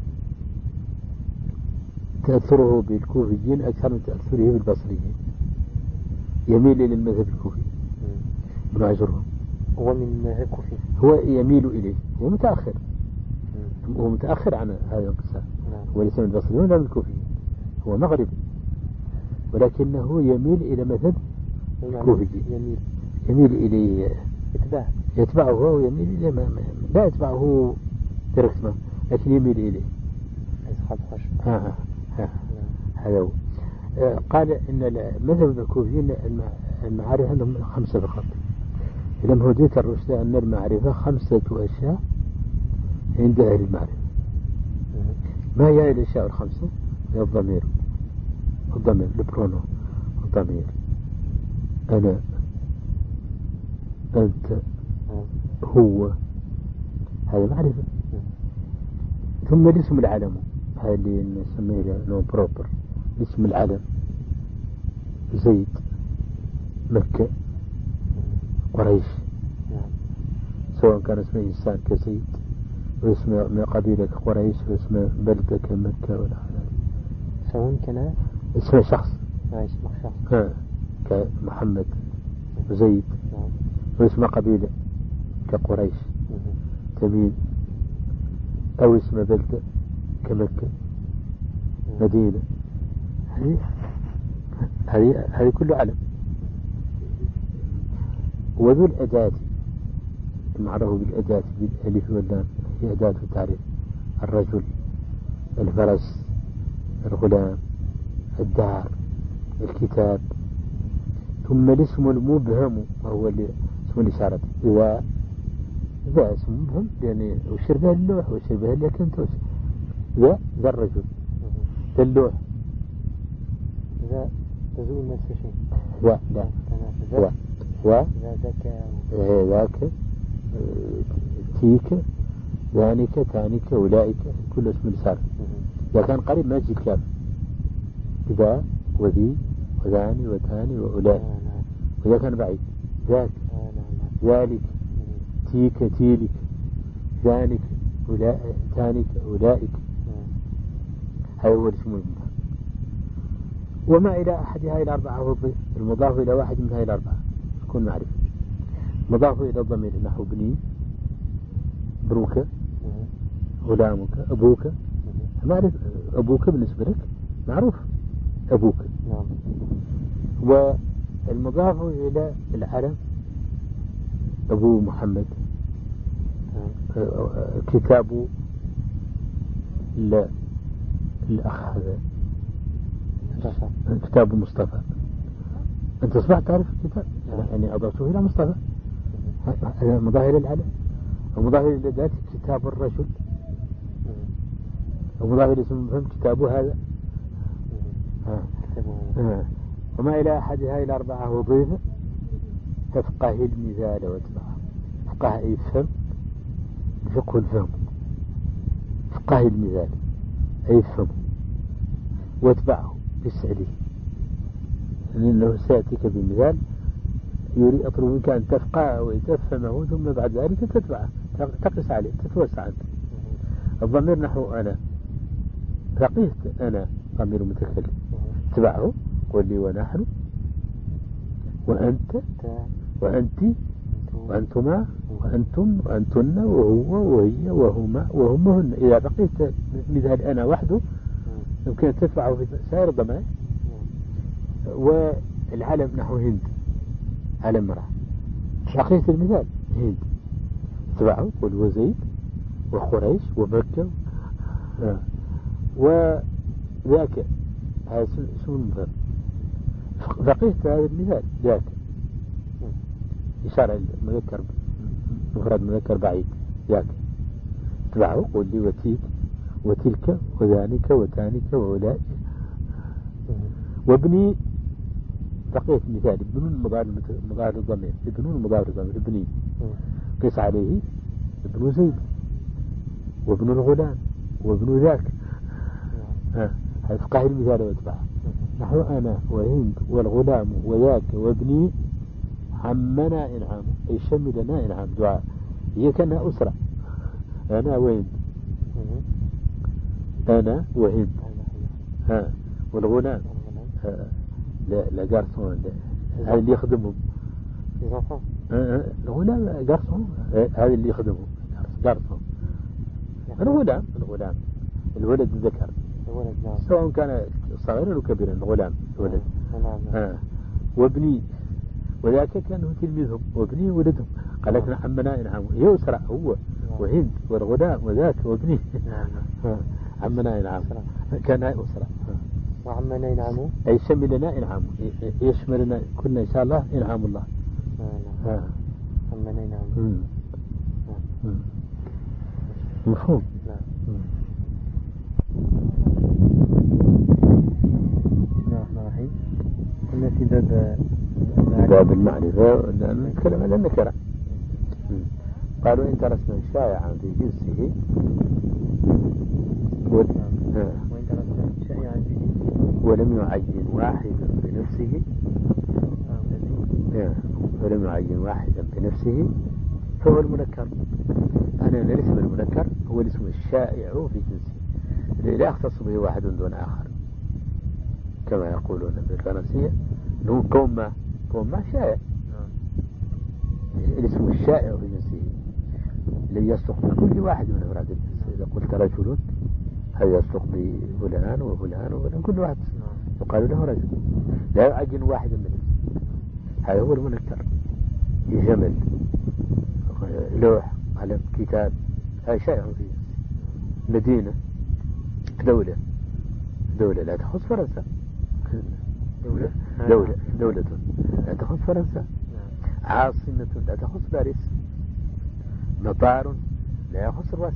تأثره بالكوفيين أكثر من تأثره بالبصريين، يميل إلى المذهب الكوفي ابن أجرم.
هو من مذهب كوفي،
هو يميل إليه، هو متأخر، هو متأخر عن هذا الانقسام، هو ليس من البصريين ولا من الكوفيين، هو مغربي ولكنه يميل إلى مذهب الكوفي، يميل إليه، يتبعه هو ويميل إليه، لا يتبعه تركتما لكن يميل إليه. هذا هو. قال إن مذهب الكوفيين المعارف عندهم 5 فقط. لم هديت الرشد أن المعرفة 5 أشياء عند أهل المعرفة. ما هي الأشياء ال5؟ الضمير، البرونو، الضمير، أنا، أنت، هو، هذا معرفة. ثم الاسم العلم، هذا اللي نسميه نو بروبر، اسم العلم، زيد، مكة، قريش، سواء كان اسم إنسان كزيد واسم قبيلة قريش واسم بلدة كمكة ولا حاجة،
سواء كان
اسم شخص كمحمد وزيد، واسم قبيلة كقريش تميم، أو اسم بلدة كمكة مدينة، هذه كله علم. وذو الأداة المعروف بالأداة بالألف واللام هي أداة التعريف، الرجل، الفرس، الغلام، الدار، الكتاب. ثم الاسم المبهم وهو اسم الإشارة، إذا اسم مبهم يعني وشر به اللوح وشر به الكنتوس، ذا الرجل، ذا اللوح،
ذا تزول نفس الشيء،
ذاك، تيك، ذانك، تانك، أولئك، كل اسم الإشارة. إذا كان قريب ما يجي الكاف، ذا وذي وذاني وثاني وأولئك. وإذا كان بعيد ذاك، ذلك، تيك، تيلك، ذانك، ثانك، أولئك. هذا هو الاسم المبهم. وما إلى أحدها إلى 4 هو المضاف إلى واحد منها إلى 4 يكون معرفة. مضاف إلى الضمير نحو بني، بروك، غلامك، أبوك، معرفة. أبوك بالنسبة لك معروف، أبوك. والمضاف إلى العلم أبو محمد، كتاب الأخ هذا كتاب مصطفى. أنت أصبحت تعرف الكتاب يعني أضافته إلى مصطفى، هذا مضاف إلى العلم. ومضاف إلى ذات كتاب الرجل، ومضاف إلى اسم المفهم كتابه هذا. وما إلى أحدها إلى 4 وضيف تفقه المثال واتبعه. فقه أي فهم، الفقه الفهم، فقه المثال أي فهم واتبعه بسعله، لأنه سيأتيك بمثال يريد أطلب منك أن تفقه وتفهمه ثم بعد ذلك تتبعه، تقس عليه، تتوسع عنه. الضمير نحو أنا، فقيت أنا ضمير متكلم، اتبعه قل لي ونحن وأنت وأنت وأنتما وأنتم وأنتن وهو وهي وهما وهمهن. إذا بقيت مثال أنا وحده يمكن أن تدفعه في سائر الضمائر. والعلم نحو هند، علم مرأة، بقيت المثال هند، اتبعه قل وزيد وقريش ومكة وذاك. هذا اسم المفرد، فقيت هذا المثال ذاك، إشارة المذكر مفرد مذكر بعيد ذاك. اتبعه قل لي وتيك وتلك وذانك وتانك وأولئك. وابني بقيت مثال ابن مضارع الضمير، ابن مضارع الضمير ابني، قيس عليه ابن زيد وابن الغلام وابن ذاك. هذا فقه المثال واتبعه. نحو أنا وهند والغلام وذاك وابني عمنا إنعام أي شملنا إنعام دعاء هي كأنها أسرة. أنا وهند أنا وهند ها والغلام لا جارسون هذا اللي يخدمهم الغلام جارسون هذا اللي يخدمهم جارسون الغلام الولد الذكر سواء كان صغيرا أو كبيرا الغلام الولد وابني وذاك كان تلميذهم وابني ولدهم قال لك عمنا إنعام يسرع هو وهند والغلام وذاك وابني عمنا إنعام كان أسرع
وعمنا ينعم
أي شملنا إنعام يشملنا كلنا إن شاء الله إنعام الله
عمنا ينعم
مفهوم.
كنا في
باب المعرفة نتكلم عن النكرة. قالوا إن ترى اسما شائعا في جنسه
وإن ترى اسما شائعا في جنسه
ولم يعين واحدا بنفسه ولم يعين واحدا بنفسه فهو المنكر. أنا الاسم المنكر هو الاسم الشائع في جنسه لا يختص به واحد دون آخر كما يقولون بالفرنسية أنه كوما شائع الاسم الشائع في جنسه الذي يصدق بكل واحد من أفراد الجنس. إذا قلت رجل هذا يصدق بفلان وفلان وفلان كل واحد يقال له رجل لا يعين واحدا منه. هذا هو المنكر. جمل لوح قلم كتاب هذا شائع في جنسه. مدينة دولة لا تخص فرنسا دولة لا تخص فرنسا. عاصمة لا تخص باريس. مطار لا يخص الرأس.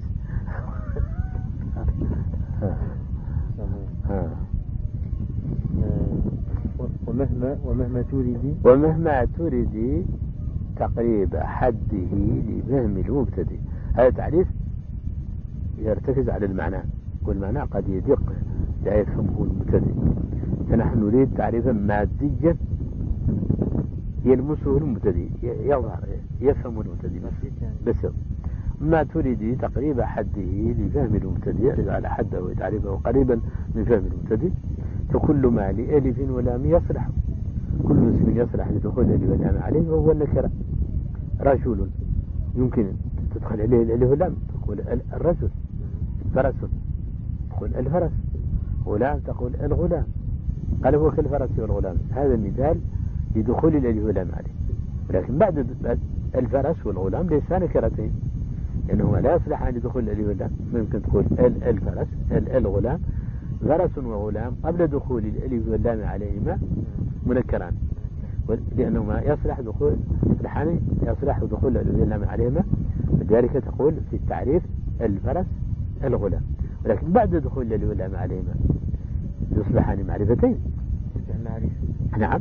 ومهما تريد تقريب حده لفهم المبتدئ. هذا تعريف يرتكز على المعنى والمعنى قد يدق لا يفهمه المبتدئ. فنحن نريد تعريفا ماديا يلمسه المبتدئ يظهر يفهم المبتدئ بس. ما تريد تقريب حده لفهم المبتدئ على حده وتعريفه قريبا من فهم المبتدئ. فكل ما لألف ولام يصلح كل اسم يصلح لدخول الألف واللام عليه وهو النكرة. رجل يمكن تدخل عليه الألف واللام تقول الرجل. فرس تقول الفرس. غلام تقول الغلام. قال هو كالفرس والغلام. هذا المثال لدخول الألف واللام عليه. ولكن بعد الفرس والغلام ليس نكرتين لأنهما لا يصلحان لدخول الألف واللام. ممكن تقول الفرس الغلام فرس وغلام قبل دخول الألف واللام عليهما منكران لأنهما يصلح دخول الألف واللام عليهما. لذلك تقول في التعريف الفرس الغلام. ولكن بعد دخول الألف واللام عليهما يصبحان معرفتين. نعم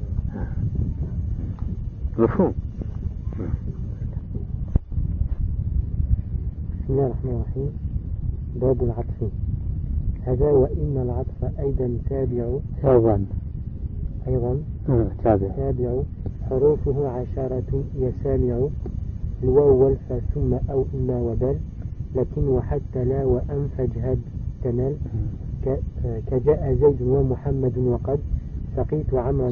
مفهوم.
بسم الله الرحمن الرحيم. باب العطف. هذا وإن العطف أيضا تابع حروفه 10 يسامع الواو والفا ثم أو إما وبل لكن وحتى لا وأن فاجهد تنال كجاء زيد ومحمد وقد سقيت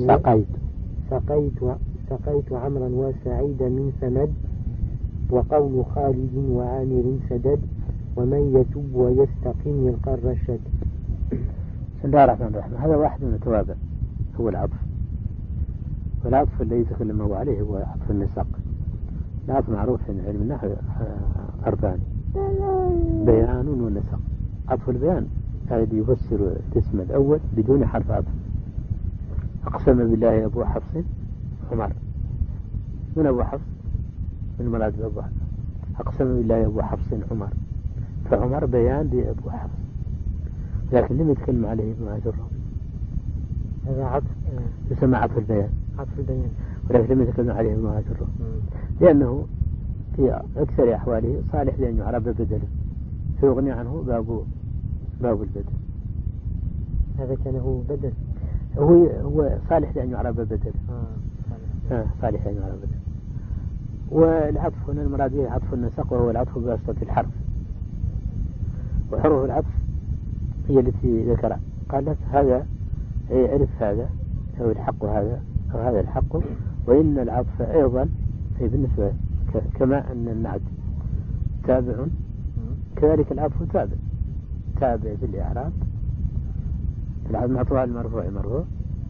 عمرا وسعيد من سند وقول خالد وعامر سدد ومن يتوب ويستقيم يلقى الرشد.
بسم الله الرحمن الرحيم. هذا واحد من التوابع هو العطف. والعطف الذي تكلمه عليه هو عطف النسق. العطف معروف في علم النحو عرفان بيان ونسق. عطف البيان الذي يفسر الاسم الأول بدون حرف عطف. أقسم بالله أبو حفص عمر. من أبو حفص؟ من مراد أبو حفص. أقسم بالله أبو حفص عمر. فعمر بيان لأبو حفص لكن لم يتكلم عليه ابن عجرة.
هذا عطف
يسمى عطف البيان ولكن لم يتكلم عليه ابن عجرة لأنه في أكثر أحواله صالح لأن يعرب بدله فيغني عنه باب البدل.
هذا كان هو بدل
هو صالح لأن يعرب بدله صالحين على بدل. والعطف هنا المراد به عطف النسق، وهو العطف بواسطة الحرف، وحروف العطف هي التي ذكرها. قالت هذا عرف هذا أو الحق هذا أو هذا الحق. وإن العطف أيضا هي بالنسبة كما أن النعت تابع، كذلك العطف تابع في الإعراب. العطف معطوف على المرفوع مرفوع،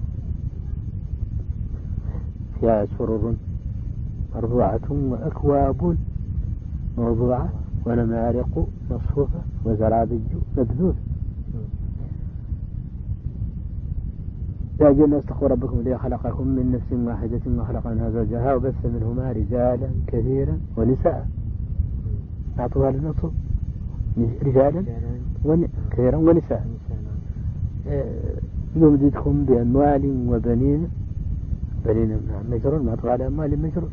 فيها سرر مرفوعة وأكواب موضوعة ونمارق مصفوفة وزرابي مبذوذ. يا أيها الناس اتقوا ربكم الذي خلقكم من نفس واحدة وخلق منها زوجها وبث منهما رجالا كثيرا ونساء. أعطوها للنصب رجالا كثيرا ونساء. يمددكم بأموال وبنين، بنين مجرور معطوها على أموال مجرور.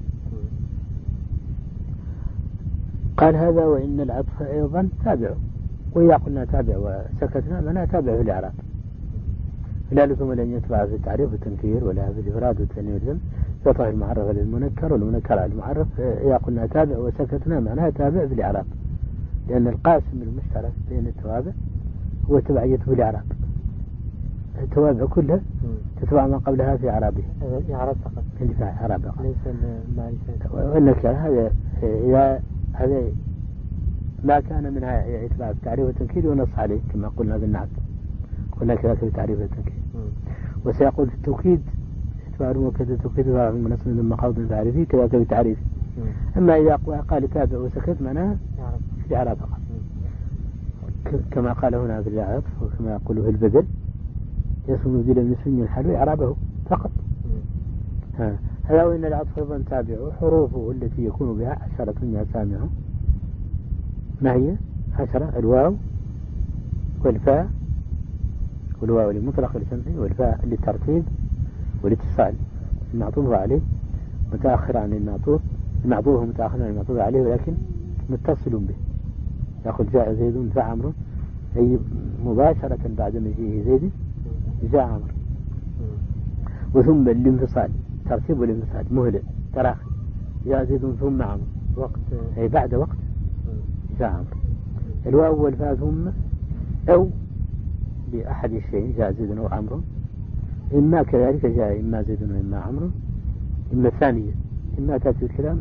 قال هذا وإن العطف أيضا تابع، وإذا قلنا تابع وسكتنا معناه تابع في الإعراب، لا لزم لن يتبع في التعريف والتنكير ولا في الإفراد والتنوين والجمع، يطرح المعرف للمنكر والمنكر على المعرف. إذا قلنا تابع وسكتنا معناه تابع في الإعراب، لأن القاسم المشترك بين التوابع هو تبعيته في الإعراب. التوابع كلها تتبع ما قبلها في إعرابها،
إعراب فقط
اللي في إعراب فقط،
ليس المعرفة.
والنكرة هذا ما كان منها إتباع التعريف والتنكير ونص عليه كما قلنا بالنعت، قلنا كذلك في التعريف والتنكير. وسيقول في التوكيد إتباع وكذا توكيد منصب من مخاض تعريفي كذلك في التعريف. أما إذا قال تابع وسكت معناه في الإعراب فقط، كما قال هنا في العطف وكما يقول في البدل يسمى مبدلا من اسم الحلو إعرابه فقط. هذا وإن العطف أيضا تابع حروفه التي يكون بها 10 يا سامع. ما هي 10؟ الواو والفاء، والواو للمطلق والجمع، والفاء للترتيب والاتصال. المعطوف عليه متأخر عن المعطوف، المعطوف متأخر عن المعطوف عليه ولكن متصل به. يقول جاء زيد فعمر، أي مباشرة بعد مجيء زيد جاء عمر. وثم الانفصال ترتيب والانفصال مهلة تراخي، جاء زيد ثم عمر
وقت،
أي بعد وقت جاء عمر. الواو والفاء ثم أو لأحد الشيء جاء زيد أو عمرو، إما كذلك جاء إما زيد وإما عمرو، إما ثانية، إما تأتي الكلام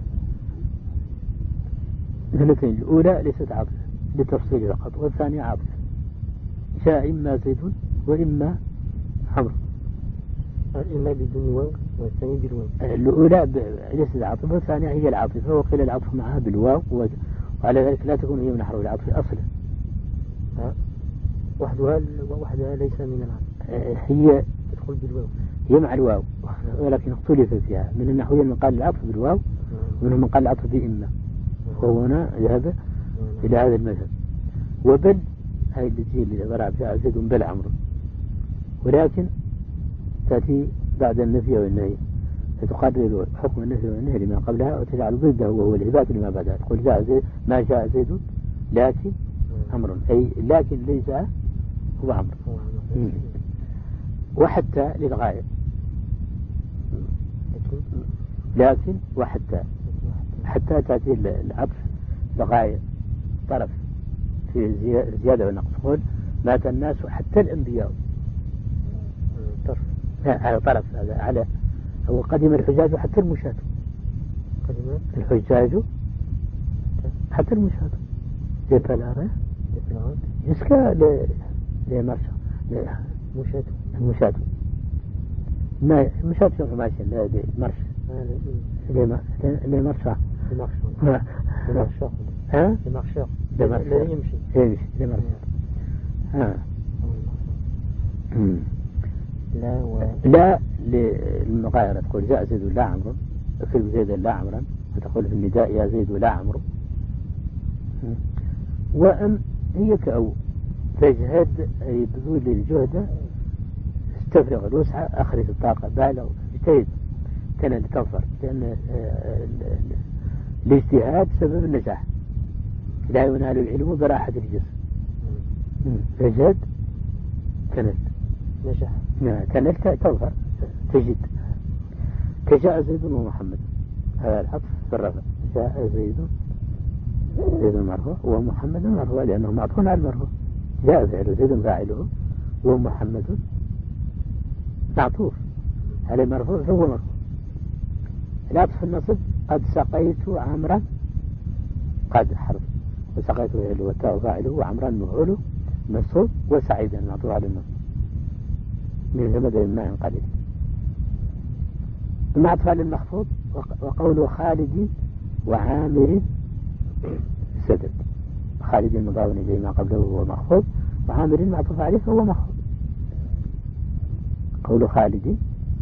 اثنتين، الأولى ليست عاطفة لتفصيل فقط، والثانية عاطفة، جاء إما زيد وإما عمرو،
إما بدون واو والثانية بالواو.
الأولى ليست عاطفة والثانية هي العاطفة، وقيل العطف معها بالواو، وعلى ذلك لا تكون هي من حروف العطف أصلا.
وحدها ليس من العطف،
هي
تدخل بالواو،
هي مع الواو، ولكن اختلف فيها. من النحويين من قال العطف بالواو ومنهم من قال العطف بإما، وهو هنا ذهب إلى هذا المذهب. وبل هذه التي ضرب فيها زيد بل عمرو، ولكن تأتي بعد النفي والنهي، فتقرر حكم النفي والنهي لما قبلها وتجعل ضده وهو الإثبات لما بعدها. تقول جاء زيد ما جاء زيد لكن عمرو، أي لكن ليس هو عمرو. وحتى للغاية، لكن وحتى حتى تأتي العطف لغاية طرف في زيادة ونقص. قل مات الناس حتى الأنبياء، على طرف هذا على هو قدم الحجاج حتى المشاة،
قدم
الحجاج حتى المشاة لفلارة يسكى لمرشا
مشاة
المشاة ما مشاة شو ماشي لا مرشا لمرشا
لمرشا
ها
لمرشا
لا يمشي لمرشا. لا للمغايرة، تقول جاء زيد لا عمرو، اكتب زيد لا عمرا، وتقول في النداء يا زيد لا عمرو. وأم هي كأو تجهد، أي بذول الجهد، استفرغ الوسعة، أخرج الطاقة، بالغ اجتهد كان لتظفر، لأن الاجتهاد سبب النجاح، لا ينال العلم براحة الجسم. تجهد كانت
نجاح،
كانت تظهر تجد. كجاء زيد ومحمد، هذا الحرف في الرفع. جاء زيد مرفوع ومحمد مرفوع لأنه معطوف على المرفوع. جاء فعله زيد فاعله ومحمد معطوف على المرفوع فهو مرفوع. العطف النصب قد سقيت عمرا، قد حرف وسقيت فعله والتاء فاعله وعمرا مفعوله منصوب وسعيدا معطوف على النصب من زمد الماء قليل. المعطوف على المخفوض وقوله خالد وعامر سدد. خالد مضاف إليه ما قبله هو مخفوض، وعامر معطوف عليه فهو مخفوض. قول خالد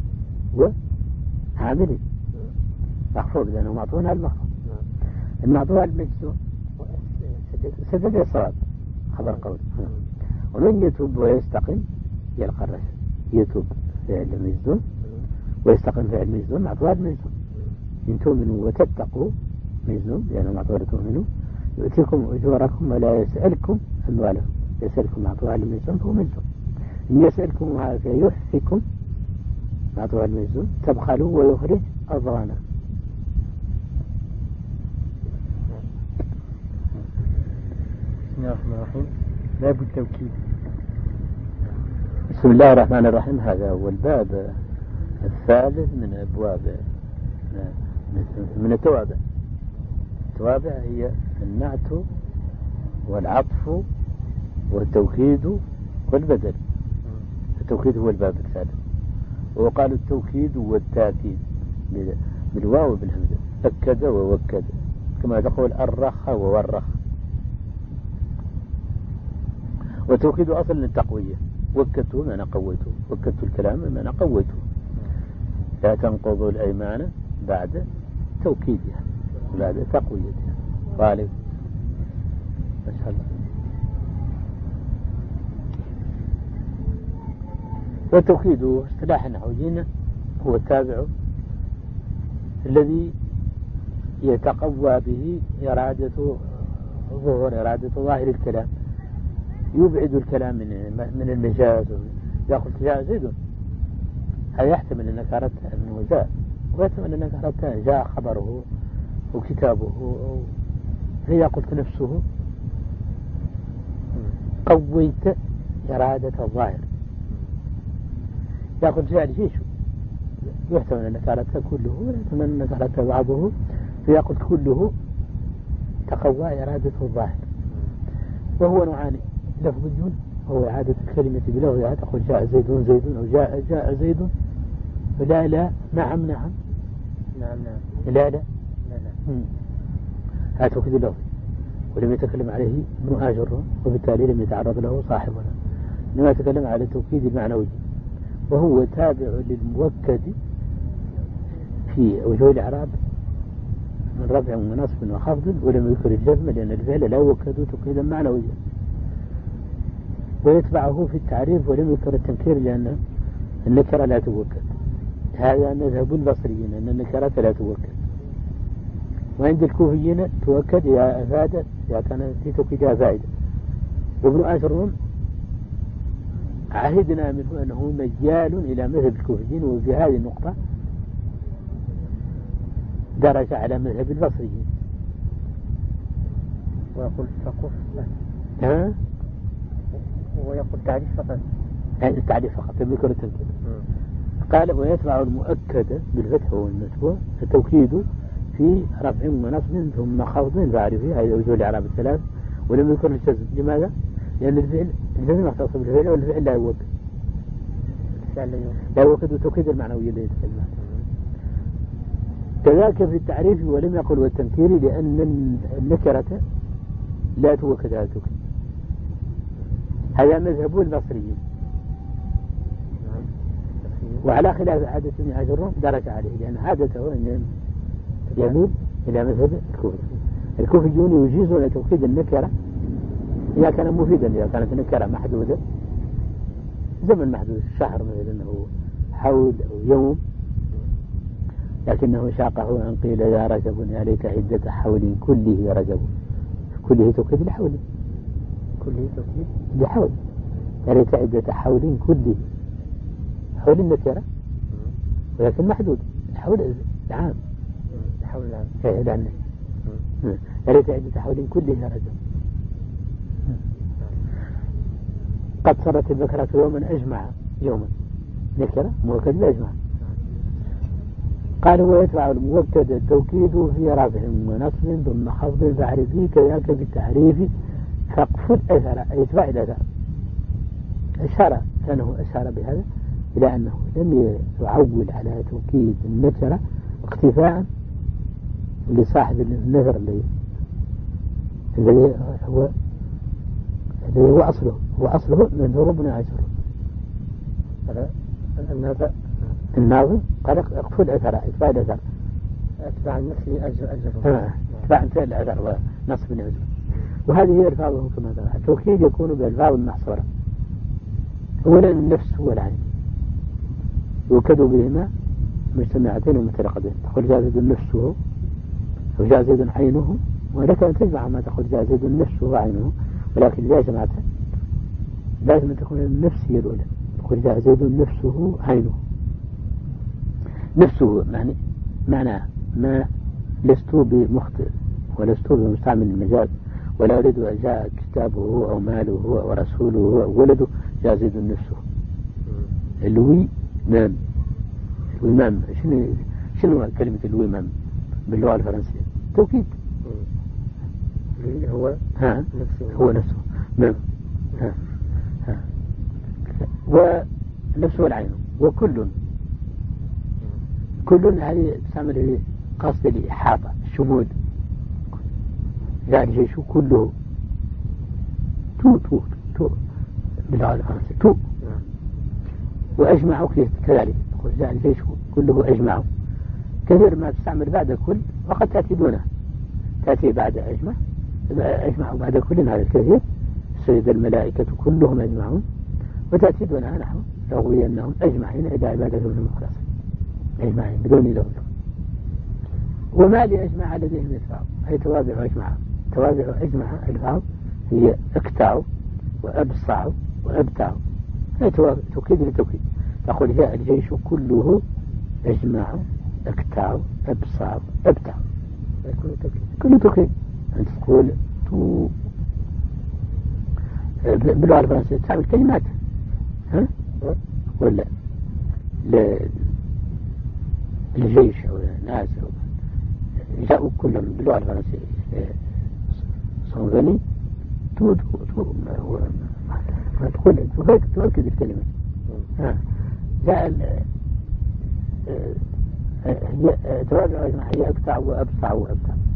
وعامر مخفوض لأنه معطوف على المخفوض. المعطوف على المجزوم سدد الصواب خبر قول. ومن يتوب ويستقيم يلقى الرشد. يتوب فعل مجزوم ويستقيم فعل مجزوم معطوف على المجزوم. إن تؤمنوا وتتقوا مجزوم لأنه معطوف على تؤمنوا يؤتيكم أجوركم ولا يسألكم أموالكم. يسألكم معطوف على المجزوم فهو مجزوم. إن يسألكم يحفكم معطوف على المجزوم تبخلوا ويخرج أضغانا.
بسم الله الرحمن الرحيم. باب التوكيد.
بسم الله الرحمن الرحيم. هذا هو الباب الثالث من أبواب من التوابع. التوابع هي النعت والعطف والتوكيد والبدل. التوكيد هو الباب الثالث، وقال التوكيد والتاكيد بالواو وبالهمزة. أكد ووكد كما تقول أرخ وورخ. والتوكيد أصل للتقوية. وكدته معنى قويته، وكدت الكلام معنى قويته. لا تنقضوا الأيمان بعد توكيدها بعد تقويتها. غالب ما شاء الله. والتوكيد اصطلاح النحويين هو التابع الذي يتقوى به إرادة ظاهر الكلام، يبعد الكلام من المجاز. يأخذ جاء زيد، هذا يحتمل أنك أردت أنه جاء، ويحتمل أنك أردت جاء خبره وكتابه. هي قلت نفسه قويت إرادة الظاهر. يأخذ جاء الجيش، يحتمل أنك أردت كله ويحتمل أنك أردت بعضه، فيأخذ كله تقوى إرادة الظاهر. وهو نوعان: لفظي هو إعادة الكلمة بلغة، تقول جاء زيد أو جاء زيد، لا نعم لا هذا توكيد اللفظ، ولم يتكلم عليه ابن آجر، وبالتالي لم يتعرض له صاحبنا. إنما يتكلم على التوكيد المعنوي، وهو تابع للموكد في وجوه الإعراب من رفع ونصب وخفض، ولم يذكر الجزم لأن الفعل لا يوكد توكيدا معنويا. ويتبعه في التعريف ولم يذكر التنكير لأن النكرة لا توكد. هذا مذهب البصريين أن النكرة لا توكد، وعند الكوفيين توكد إذا أفادت، إذا كان في توكيدها فائدة. وابن آجر عهدنا منه أنه مجال إلى مذهب الكوفيين، وفي هذه النقطة درج على مذهب البصريين.
ويقول فقف ويقول تعريف فقط،
التعريف فقط بذكر التنكير. قال ويتبع المؤكد بالفتح والنسبة التوكيد في رفع ونصب ثم خفض فاعرفه. هذه وجوه الإعراب الثلاث، ولم يذكر الجزم. لماذا؟ لأن الجزم يختص بالفعل، والفعل لا يوكد، لا يوكد التوكيد المعنوي الذي يتكلم عنه. كذلك في التعريف ولم يقل والتنكير، لأن النكرة لا توكد هذا التوكيد. هذا مذهب البصريين، وعلى خلاف عادة ابن آجر درج عليه، لأن عادته أن يميل إلى مذهب الكوفي. الكوفيون يجيزون توكيد النكرة إذا كان مفيدا، إذا كانت النكرة محدودة زمن محدود، شهر مثلا أنه حول أو يوم، لكنه شاقه أن قيل يا رجب عليك عدة حول كله رجب. كله توكيد لحول،
كله توكيد
لحول، عليك عدة حول كله. حول النكرة ولكن محدود، تحويل العام
تحول العام
لأن يعني تعد تحويل كله رجل. قد صارت البكرة يوما أجمع يوما نكرة مؤكد بأجمع. قال هو يتبع المبتدا التوكيد في رفع ونصب ثم خفض تعريفي كذاك بالتعريف فاقفل أثر يتبع الأثر. كانه أشار بهذا إلى أنه لم يعول على توكيد النكرة اقتفاء لصاحب النذر الذي هو أصله منذور بن عشر. الناظم قال اقفل أثر اتباع الأثر
اتباع النفس أجر
اتباع فعل الأثر ونصب الأجر. وهذه هي ألفاظه كما قال. التوكيد يكون بألفاظ المحصورة. أولا النفس هو العين يوكد بهما مجتمعتين ومترقبين. تقول جاء زيد نفسه وجاء زيد عينه ولك أن تجمع ما تقول جاء زيد نفسه وعينه ولكن إذا جمعتها لازم تكون النفس هي الأولى. تقول جاء زيد نفسه عينه. نفسه معناه ما لست بمخطئ ولست بمستعمل المجاز ولا أريد أن جاء كتابه أو ماله أو رسوله أو ولده جاء زيد نفسه. الوي مام شنو كلمة الوي مام باللغة الفرنسية؟ توكيد.
هو
نفسه مام. ونفسه العين وكل هذه تعمل قصد الإحاطة الشمول يعني شيء كله تو باللغة الفرنسية تو. وأجمعوا كذلك يقول جاء الجيش كله أجمعوا. كثير ما تستعمل بعد كل وقد تأتي دونه تأتي بعد أجمعوا بعد كل هذا الكثير سيد الملائكة كلهم أجمعون وتأتي دونها نحو رغوي أنهم أجمعين إلى عبادة المخلص أجمعين بدون لوم. وما لأجمع لديهم الفاظ أي توابع أجمع الفاظ هي اقتعوا وأبصعوا وأبتعوا هي توكيد للتوكيد. تقول جاء الجيش كله أجمعوا اقتعوا أبصعوا أبتعوا كل توكيد. أنت تقول تو باللغة الفرنسية تعمل كلمات ولا للجيش أو الناس جاءوا كلهم باللغة الفرنسية صنغني تو ما تقول تؤكد الكلمة. جاء توابع أجمع هي أقطع وأبصع وأبتع